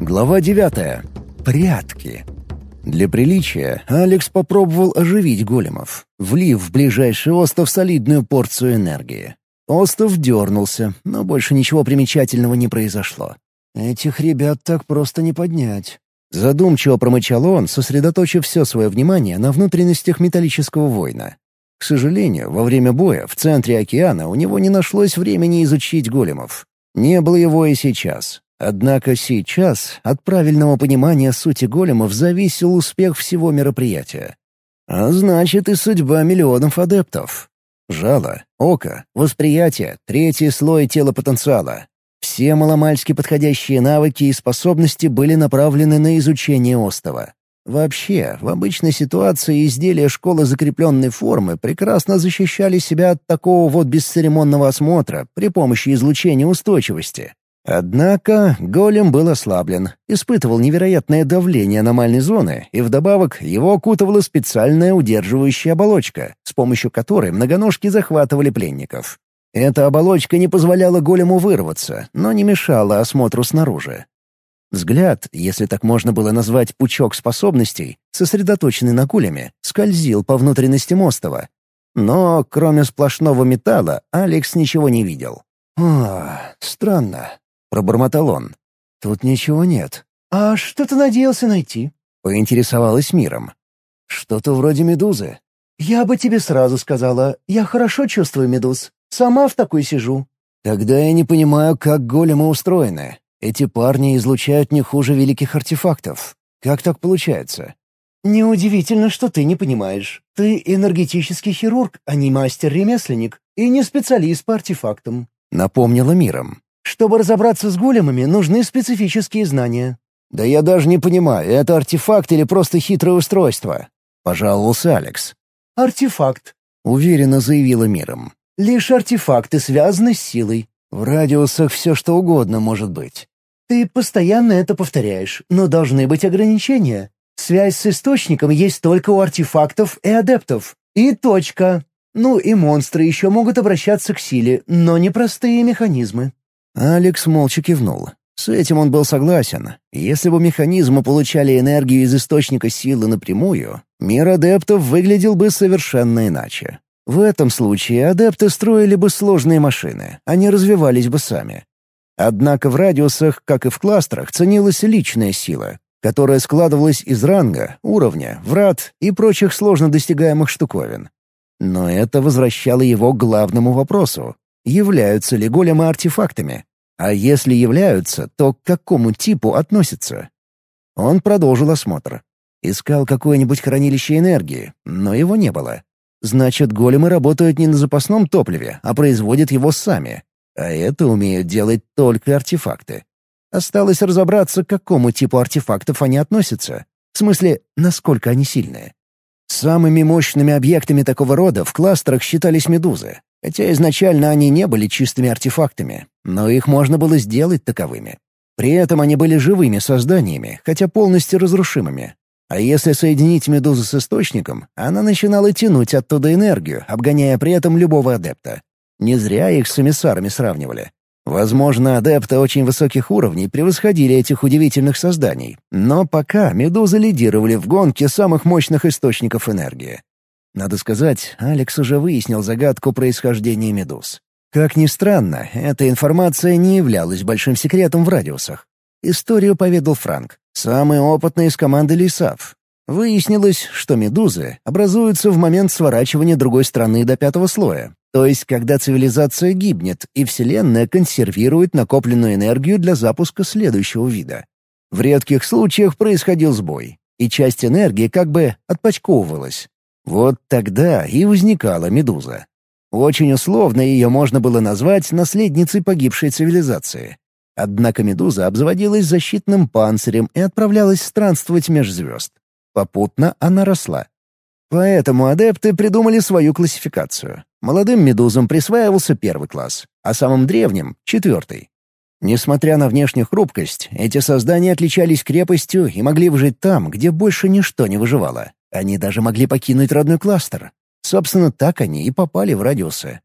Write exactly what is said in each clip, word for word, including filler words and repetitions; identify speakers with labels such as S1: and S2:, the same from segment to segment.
S1: Глава девятая. Прятки. Для приличия Алекс попробовал оживить големов, влив в ближайший остов солидную порцию энергии. Остов дернулся, но больше ничего примечательного не произошло. «Этих ребят так просто не поднять». Задумчиво промычал он, сосредоточив все свое внимание на внутренностях металлического воина. К сожалению, во время боя в центре океана у него не нашлось времени изучить големов. Не было его и сейчас. Однако сейчас от правильного понимания сути големов зависел успех всего мероприятия. А значит и судьба миллионов адептов. Жало, око, восприятие, третий слой тела потенциала. Все маломальски подходящие навыки и способности были направлены на изучение остова. Вообще, в обычной ситуации изделия школы закрепленной формы прекрасно защищали себя от такого вот бесцеремонного осмотра при помощи излучения устойчивости. Однако голем был ослаблен, испытывал невероятное давление аномальной зоны, и вдобавок его окутывала специальная удерживающая оболочка, с помощью которой многоножки захватывали пленников. Эта оболочка не позволяла голему вырваться, но не мешала осмотру снаружи. Взгляд, если так можно было назвать пучок способностей, сосредоточенный на големе, скользил по внутренностям остова. Но, кроме сплошного металла, Алекс ничего не видел. «О, странно», — пробормотал он. «Тут ничего нет». «А что ты надеялся найти?» — поинтересовалась миром. «Что-то вроде медузы». «Я бы тебе сразу сказала, я хорошо чувствую медуз. Сама в такой сижу». «Тогда я не понимаю, как големы устроены. Эти парни излучают не хуже великих артефактов. Как так получается?» «Неудивительно, что ты не понимаешь. Ты энергетический хирург, а не мастер-ремесленник, и не специалист по артефактам», — напомнила миром. «Чтобы разобраться с големами, нужны специфические знания». «Да я даже не понимаю, это артефакт или просто хитрое устройство?» — пожаловался Алекс. «Артефакт», — уверенно заявила миром. «Лишь артефакты связаны с силой. В радиусах все что угодно может быть. Ты постоянно это повторяешь, но должны быть ограничения. Связь с источником есть только у артефактов и адептов. И точка. Ну и монстры еще могут обращаться к силе, но не простые механизмы». Алекс молча кивнул. С этим он был согласен. Если бы механизмы получали энергию из источника силы напрямую, мир адептов выглядел бы совершенно иначе. В этом случае адепты строили бы сложные машины, они развивались бы сами. Однако в радиусах, как и в кластерах, ценилась личная сила, которая складывалась из ранга, уровня, врат и прочих сложно достигаемых штуковин. Но это возвращало его к главному вопросу. Являются ли големы артефактами? А если являются, то к какому типу относятся? Он продолжил осмотр. Искал какое-нибудь хранилище энергии, но его не было. Значит, големы работают не на запасном топливе, а производят его сами. А это умеют делать только артефакты. Осталось разобраться, к какому типу артефактов они относятся. В смысле, насколько они сильные. Самыми мощными объектами такого рода в кластерах считались медузы. Хотя изначально они не были чистыми артефактами, но их можно было сделать таковыми. При этом они были живыми созданиями, хотя полностью разрушимыми. А если соединить медузу с источником, она начинала тянуть оттуда энергию, обгоняя при этом любого адепта. Не зря их с эмиссарами сравнивали. Возможно, адепты очень высоких уровней превосходили этих удивительных созданий, но пока медузы лидировали в гонке самых мощных источников энергии. Надо сказать, Алекс уже выяснил загадку происхождения медуз. Как ни странно, эта информация не являлась большим секретом в радиусах. Историю поведал Франк, самый опытный из команды Лисав. Выяснилось, что медузы образуются в момент сворачивания другой страны до пятого слоя, то есть когда цивилизация гибнет и Вселенная консервирует накопленную энергию для запуска следующего вида. В редких случаях происходил сбой, и часть энергии как бы отпочковывалась. Вот тогда и возникала медуза. Очень условно ее можно было назвать наследницей погибшей цивилизации. Однако медуза обзаводилась защитным панцирем и отправлялась странствовать меж звезд. Попутно она росла. Поэтому адепты придумали свою классификацию. Молодым медузам присваивался первый класс, а самым древним — четвертый. Несмотря на внешнюю хрупкость, эти создания отличались крепостью и могли выжить там, где больше ничто не выживало. Они даже могли покинуть родной кластер. Собственно, так они и попали в радиусы.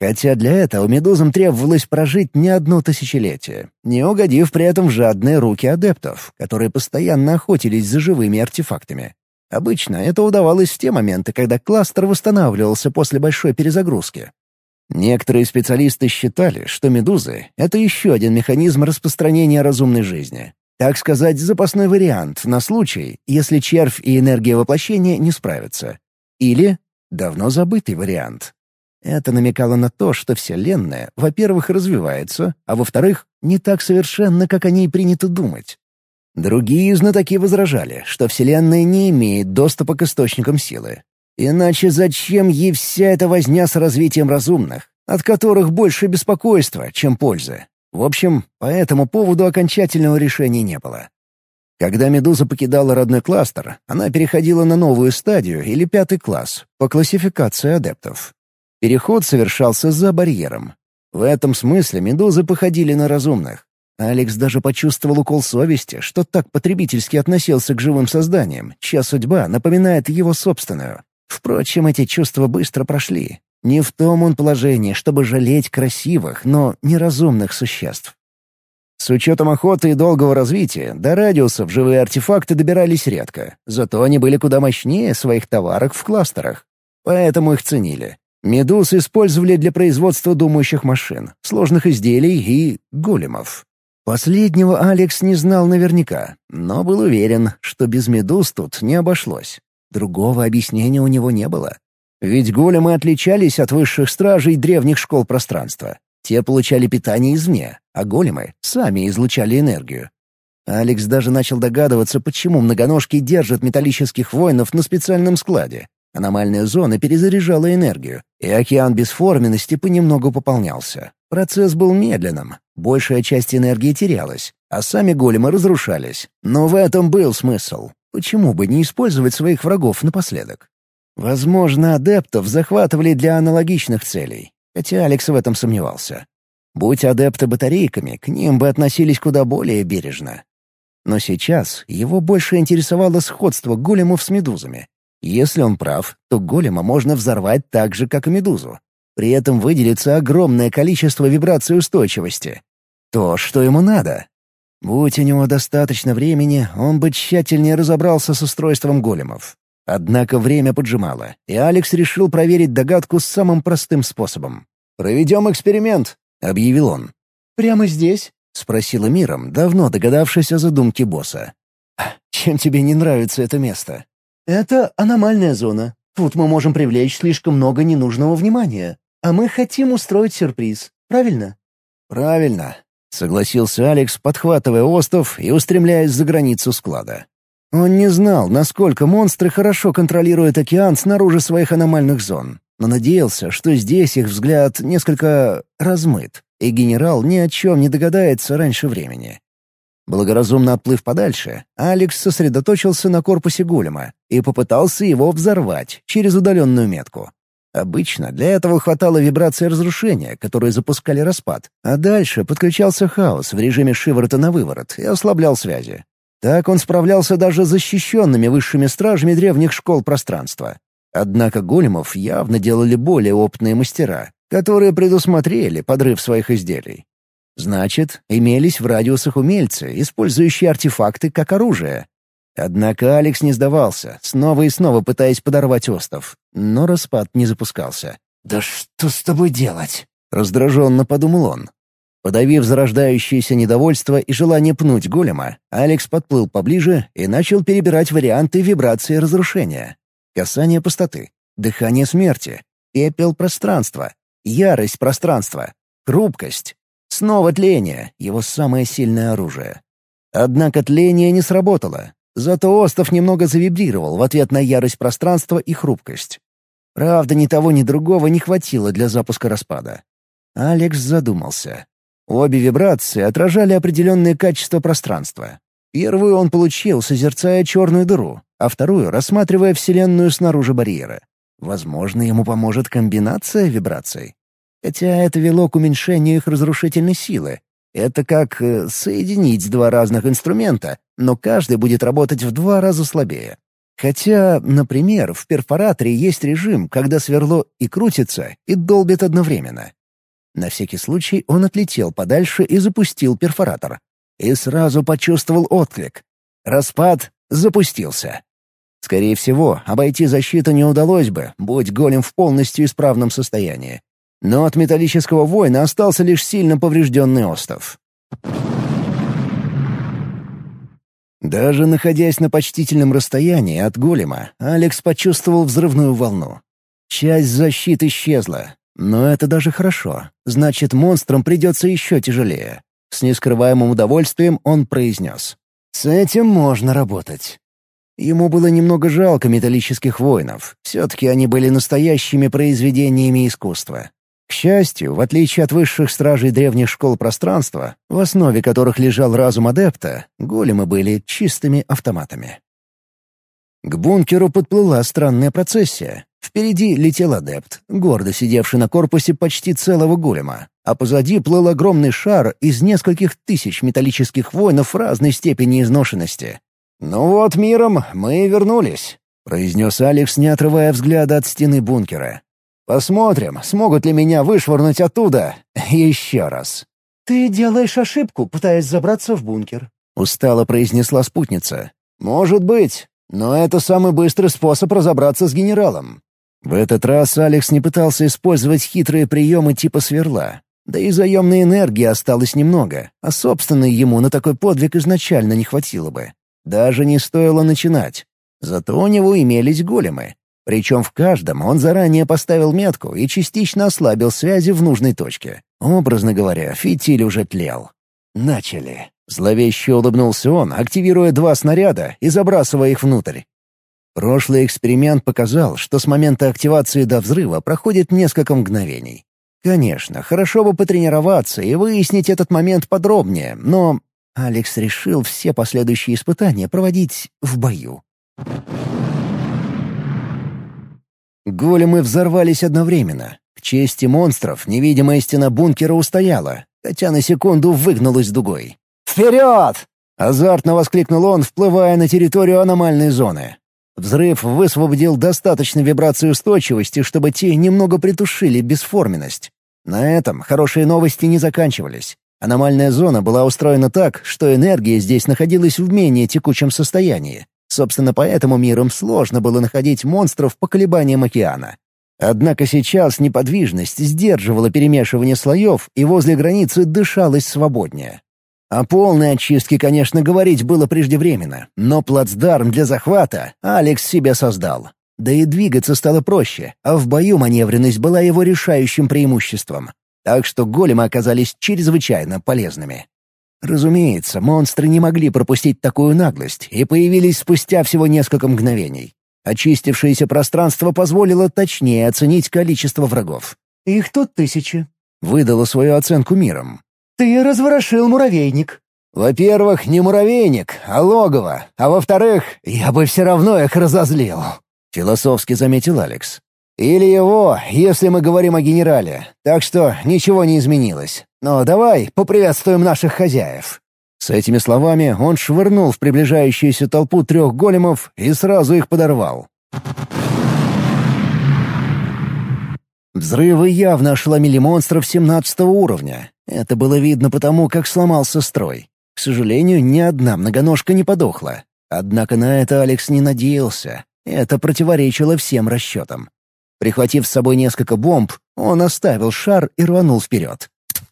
S1: Хотя для этого медузам требовалось прожить не одно тысячелетие, не угодив при этом в жадные руки адептов, которые постоянно охотились за живыми артефактами. Обычно это удавалось в те моменты, когда кластер восстанавливался после большой перезагрузки. Некоторые специалисты считали, что медузы — это еще один механизм распространения разумной жизни. Так сказать, запасной вариант на случай, если червь и энергия воплощения не справятся. Или давно забытый вариант. Это намекало на то, что Вселенная, во-первых, развивается, а во-вторых, не так совершенна, как о ней принято думать. Другие знатоки возражали, что Вселенная не имеет доступа к источникам силы. Иначе зачем ей вся эта возня с развитием разумных, от которых больше беспокойства, чем пользы? В общем, по этому поводу окончательного решения не было. Когда Медуза покидала родной кластер, она переходила на новую стадию или пятый класс по классификации адептов. Переход совершался за барьером. В этом смысле медузы походили на разумных. Алекс даже почувствовал укол совести, что так потребительски относился к живым созданиям, чья судьба напоминает его собственную. Впрочем, эти чувства быстро прошли. Не в том он положении, чтобы жалеть красивых, но неразумных существ. С учетом охоты и долгого развития, до радиусов живые артефакты добирались редко, зато они были куда мощнее своих товарок в кластерах. Поэтому их ценили. Медуз использовали для производства думающих машин, сложных изделий и големов. Последнего Алекс не знал наверняка, но был уверен, что без медуз тут не обошлось. Другого объяснения у него не было. Ведь големы отличались от высших стражей древних школ пространства. Те получали питание извне, а големы сами излучали энергию. Алекс даже начал догадываться, почему многоножки держат металлических воинов на специальном складе. Аномальная зона перезаряжала энергию, и океан бесформенности понемногу пополнялся. Процесс был медленным, большая часть энергии терялась, а сами големы разрушались. Но в этом был смысл. Почему бы не использовать своих врагов напоследок? Возможно, адептов захватывали для аналогичных целей, хотя Алекс в этом сомневался. Будь адепты батарейками, к ним бы относились куда более бережно. Но сейчас его больше интересовало сходство големов с медузами. Если он прав, то голема можно взорвать так же, как и медузу. При этом выделится огромное количество вибраций устойчивости. То, что ему надо. Будь у него достаточно времени, он бы тщательнее разобрался с устройством големов. Однако время поджимало, и Алекс решил проверить догадку с самым простым способом. «Проведем эксперимент», — объявил он.
S2: «Прямо здесь?»
S1: — спросила Миром, давно догадавшись о задумке босса. «Чем тебе не нравится это место?»
S2: «Это аномальная зона. Тут мы можем привлечь слишком много ненужного внимания. А мы хотим устроить сюрприз. Правильно?»
S1: «Правильно», — согласился Алекс, подхватывая остов и устремляясь за границу склада. Он не знал, насколько монстры хорошо контролируют океан снаружи своих аномальных зон, но надеялся, что здесь их взгляд несколько размыт, и генерал ни о чем не догадается раньше времени. Благоразумно отплыв подальше, Алекс сосредоточился на корпусе голема и попытался его взорвать через удаленную метку. Обычно для этого хватало вибрации разрушения, которые запускали распад, а дальше подключался хаос в режиме шиворота на выворот и ослаблял связи. Так он справлялся даже с защищенными высшими стражами древних школ пространства. Однако големов явно делали более опытные мастера, которые предусмотрели подрыв своих изделий. Значит, имелись в радиусах умельцы, использующие артефакты как оружие. Однако Алекс не сдавался, снова и снова пытаясь подорвать остов, но распад не запускался. «Да что с тобой делать?» — раздраженно подумал он. Подавив зарождающееся недовольство и желание пнуть голема, Алекс подплыл поближе и начал перебирать варианты вибрации разрушения. Касание пустоты, дыхание смерти, пепел пространства, ярость пространства, хрупкость. Снова тление — его самое сильное оружие. Однако тление не сработало. Зато остов немного завибрировал в ответ на ярость пространства и хрупкость. Правда, ни того, ни другого не хватило для запуска распада. Алекс задумался. Обе вибрации отражали определенные качества пространства. Первую он получил, созерцая черную дыру, а вторую — рассматривая Вселенную снаружи барьера. Возможно, ему поможет комбинация вибраций. Хотя это вело к уменьшению их разрушительной силы. Это как э, соединить два разных инструмента, но каждый будет работать в два раза слабее. Хотя, например, в перфораторе есть режим, когда сверло и крутится, и долбит одновременно. На всякий случай он отлетел подальше и запустил перфоратор. И сразу почувствовал отклик. Распад запустился. Скорее всего, обойти защиту не удалось бы, будь голем в полностью исправном состоянии. Но от металлического воина остался лишь сильно поврежденный остов. Даже находясь на почтительном расстоянии от голема, Алекс почувствовал взрывную волну. Часть защиты исчезла. Но это даже хорошо. Значит, монстрам придется еще тяжелее. С нескрываемым удовольствием он произнес: «С этим можно работать». Ему было немного жалко металлических воинов. Все-таки они были настоящими произведениями искусства. К счастью, в отличие от высших стражей древних школ пространства, в основе которых лежал разум адепта, големы были чистыми автоматами. К бункеру подплыла странная процессия. Впереди летел адепт, гордо сидевший на корпусе почти целого голема, а позади плыл огромный шар из нескольких тысяч металлических воинов разной степени изношенности. «Ну вот, миром мы и вернулись», — произнес Алекс, не отрывая взгляда от стены бункера. «Посмотрим, смогут ли меня вышвырнуть оттуда еще раз».
S2: «Ты делаешь ошибку, пытаясь забраться в бункер»,
S1: — устало произнесла спутница. «Может быть, но это самый быстрый способ разобраться с генералом». В этот раз Алекс не пытался использовать хитрые приемы типа сверла. Да и заемной энергии осталось немного, а собственной ему на такой подвиг изначально не хватило бы. Даже не стоило начинать. Зато у него имелись големы. Причем в каждом он заранее поставил метку и частично ослабил связи в нужной точке. Образно говоря, фитиль уже тлел. «Начали». Зловеще улыбнулся он, активируя два снаряда и забрасывая их внутрь. Прошлый эксперимент показал, что с момента активации до взрыва проходит несколько мгновений. Конечно, хорошо бы потренироваться и выяснить этот момент подробнее, но Алекс решил все последующие испытания проводить в бою. Големы взорвались одновременно. К чести монстров, невидимая стена бункера устояла, хотя на секунду выгнулась дугой. «Вперед!» — азартно воскликнул он, вплывая на территорию аномальной зоны. Взрыв высвободил достаточно вибраций устойчивости, чтобы те немного притушили бесформенность. На этом хорошие новости не заканчивались. Аномальная зона была устроена так, что энергия здесь находилась в менее текучем состоянии. Собственно, поэтому миром сложно было находить монстров по колебаниям океана. Однако сейчас неподвижность сдерживала перемешивание слоев, и возле границы дышалось свободнее. О полной очистке, конечно, говорить было преждевременно, но плацдарм для захвата Алекс себе создал. Да и двигаться стало проще, а в бою маневренность была его решающим преимуществом. Так что големы оказались чрезвычайно полезными. Разумеется, монстры не могли пропустить такую наглость и появились спустя всего несколько мгновений. Очистившееся пространство позволило точнее оценить количество врагов.
S2: «Их тут тысячи»,
S1: — выдала свою оценку миром.
S2: «Ты разворошил муравейник».
S1: «Во-первых, не муравейник, а логово, а во-вторых, я бы все равно их разозлил», — философски заметил Алекс. «Или его, если мы говорим о генерале, так что ничего не изменилось. Но давай поприветствуем наших хозяев». С этими словами он швырнул в приближающуюся толпу трех големов и сразу их подорвал. Взрывы явно ошеломили монстров семнадцатого уровня. Это было видно потому, как сломался строй. К сожалению, ни одна многоножка не подохла. Однако на это Алекс не надеялся. Это противоречило всем расчетам. Прихватив с собой несколько бомб, он оставил шар и рванул вперед.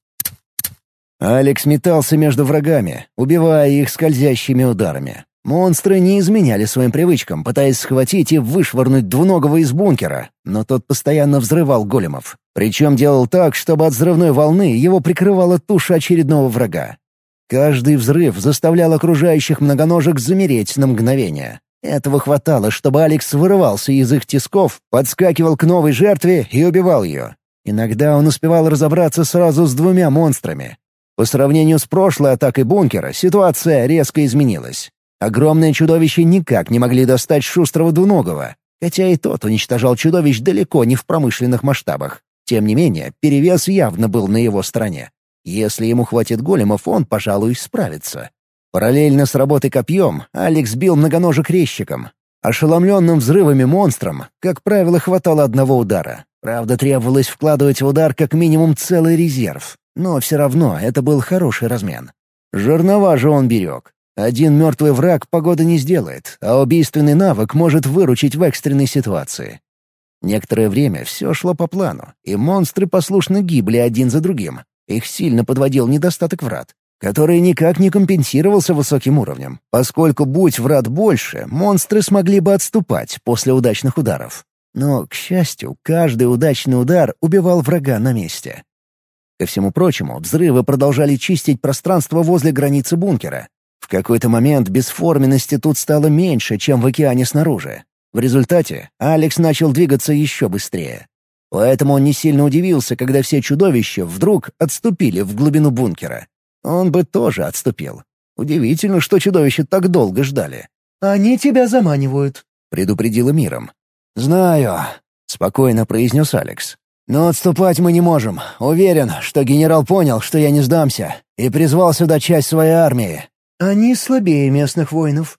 S1: Алекс метался между врагами, убивая их скользящими ударами. Монстры не изменяли своим привычкам, пытаясь схватить и вышвырнуть двуногого из бункера, но тот постоянно взрывал големов. Причем делал так, чтобы от взрывной волны его прикрывала туша очередного врага. Каждый взрыв заставлял окружающих многоножек замереть на мгновение. Этого хватало, чтобы Алекс вырывался из их тисков, подскакивал к новой жертве и убивал ее. Иногда он успевал разобраться сразу с двумя монстрами. По сравнению с прошлой атакой бункера ситуация резко изменилась. Огромные чудовища никак не могли достать шустрого двуногого, хотя и тот уничтожал чудовищ далеко не в промышленных масштабах. Тем не менее, перевес явно был на его стороне. Если ему хватит големов, он, пожалуй, справится. Параллельно с работой копьем Алекс бил многоножек резчиком. Ошеломленным взрывами монстрам, как правило, хватало одного удара. Правда, требовалось вкладывать в удар как минимум целый резерв, но все равно это был хороший размен. Жернова же он берег. Один мертвый враг погоды не сделает, а убийственный навык может выручить в экстренной ситуации. Некоторое время все шло по плану, и монстры послушно гибли один за другим. Их сильно подводил недостаток врат, который никак не компенсировался высоким уровнем, поскольку, будь врат больше, монстры смогли бы отступать после удачных ударов. Но, к счастью, каждый удачный удар убивал врага на месте. Ко всему прочему, взрывы продолжали чистить пространство возле границы бункера. В какой-то момент бесформенности тут стало меньше, чем в океане снаружи. В результате Алекс начал двигаться еще быстрее. Поэтому он не сильно удивился, когда все чудовища вдруг отступили в глубину бункера. Он бы тоже отступил. Удивительно, что чудовища так долго ждали.
S2: «Они тебя заманивают»,
S1: — предупредила Миром. «Знаю», — спокойно произнес Алекс. «Но отступать мы не можем. Уверен, что генерал понял, что я не сдамся, и призвал сюда часть своей армии».
S2: «Они слабее местных воинов».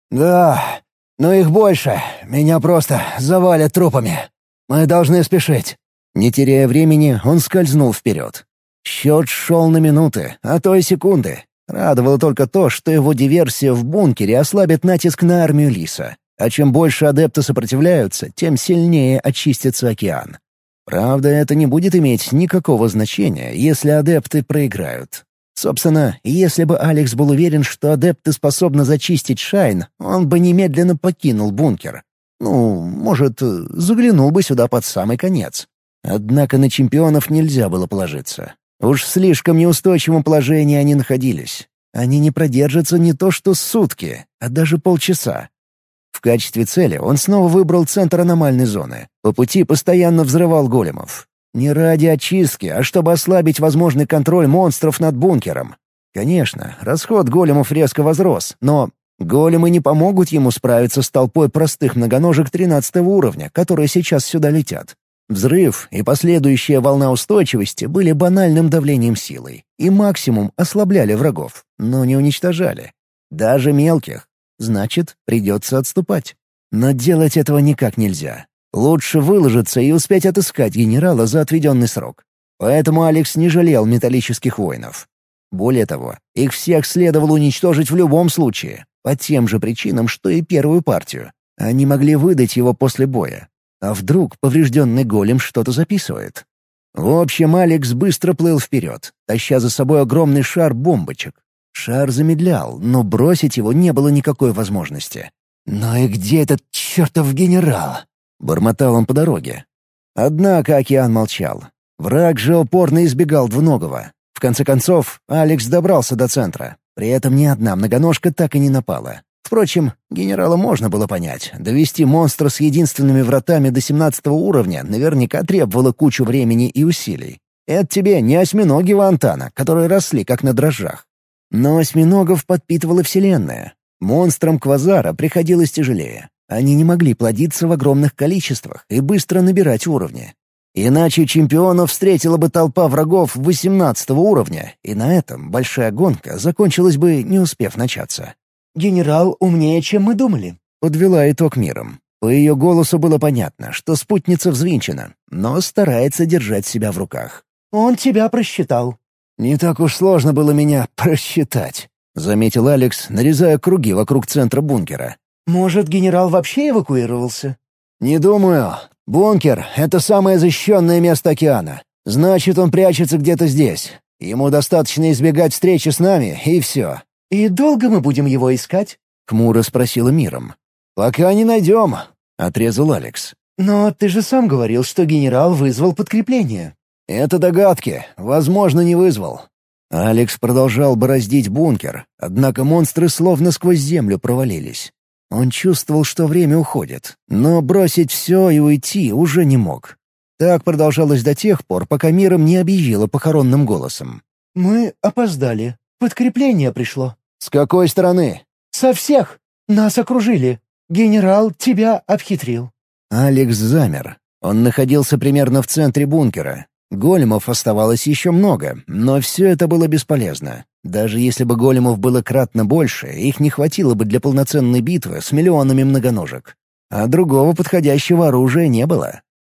S1: «Да, но их больше. Меня просто завалят трупами. Мы должны спешить». Не теряя времени, он скользнул вперед. Счет шел на минуты, а то и секунды. Радовало только то, что его диверсия в бункере ослабит натиск на армию Лиса. А чем больше адепты сопротивляются, тем сильнее очистится океан. Правда, это не будет иметь никакого значения, если адепты проиграют. Собственно, если бы Алекс был уверен, что адепты способны зачистить Шайн, он бы немедленно покинул бункер. Ну, может, заглянул бы сюда под самый конец. Однако на чемпионов нельзя было положиться. Уж в слишком неустойчивом положении они находились. Они не продержатся не то что сутки, а даже полчаса. В качестве цели он снова выбрал центр аномальной зоны. По пути постоянно взрывал големов. Не ради очистки, а чтобы ослабить возможный контроль монстров над бункером. Конечно, расход големов резко возрос, но големы не помогут ему справиться с толпой простых многоножек тринадцатого уровня, которые сейчас сюда летят. Взрыв и последующая волна устойчивости были банальным давлением силой, и максимум ослабляли врагов, но не уничтожали. Даже мелких. Значит, придется отступать. Но делать этого никак нельзя. Лучше выложиться и успеть отыскать генерала за отведенный срок. Поэтому Алекс не жалел металлических воинов. Более того, их всех следовало уничтожить в любом случае, по тем же причинам, что и первую партию. Они могли выдать его после боя. А вдруг поврежденный голем что-то записывает? В общем, Алекс быстро плыл вперед, таща за собой огромный шар бомбочек. Шар замедлял, но бросить его не было никакой возможности. «Ну и где этот чертов генерал?» — бормотал он по дороге. Однако океан молчал. Враг же упорно избегал двуногого. В конце концов, Алекс добрался до центра. При этом ни одна многоножка так и не напала. Впрочем, генерала можно было понять. Довести монстра с единственными вратами до семнадцатого уровня наверняка требовало кучу времени и усилий. Это тебе не осьминоги Вантана, которые росли как на дрожжах. Но осьминогов подпитывала Вселенная. Монстрам Квазара приходилось тяжелее. Они не могли плодиться в огромных количествах и быстро набирать уровни. Иначе чемпионов встретила бы толпа врагов восемнадцатого уровня, и на этом большая гонка закончилась бы, не успев начаться.
S2: «Генерал умнее, чем мы думали»,
S1: — подвела итог Миром. По ее голосу было понятно, что спутница взвинчена, но старается держать себя в руках.
S2: «Он тебя просчитал».
S1: «Не так уж сложно было меня просчитать», — заметил Алекс, нарезая круги вокруг центра бункера.
S2: «Может, генерал вообще эвакуировался?»
S1: «Не думаю. Бункер — это самое защищенное место океана. Значит, он прячется где-то здесь. Ему достаточно избегать встречи с нами, и все».
S2: «И долго мы будем его искать?»
S1: — хмуро спросила Миром. «Пока не найдем», — отрезал Алекс.
S2: «Но ты же сам говорил, что генерал вызвал подкрепление».
S1: «Это догадки. Возможно, не вызвал». Алекс продолжал бороздить бункер, однако монстры словно сквозь землю провалились. Он чувствовал, что время уходит, но бросить все и уйти уже не мог. Так продолжалось до тех пор, пока Миром не объявила похоронным голосом.
S2: «Мы опоздали. Подкрепление пришло».
S1: «С какой стороны?»
S2: «Со всех. Нас окружили. Генерал тебя обхитрил».
S1: Алекс замер. Он находился примерно в центре бункера. Големов оставалось еще много, но все это было бесполезно. Даже если бы големов было кратно больше, их не хватило бы для полноценной битвы с миллионами многоножек. А другого подходящего оружия не было.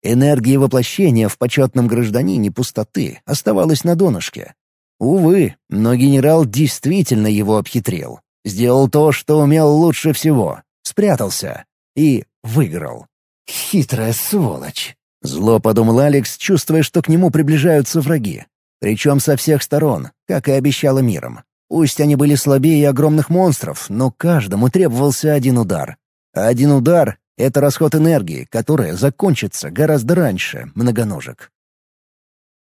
S1: Энергия воплощения в почетном гражданине пустоты оставалась на донышке. Увы, но генерал действительно его обхитрил. Сделал то, что умел лучше всего. Спрятался. И выиграл.
S2: «Хитрая сволочь!»
S1: — зло подумал Алекс, чувствуя, что к нему приближаются враги. Причем со всех сторон, как и обещало миром. Пусть они были слабее огромных монстров, но каждому требовался один удар. А один удар — это расход энергии, которая закончится гораздо раньше многоножек.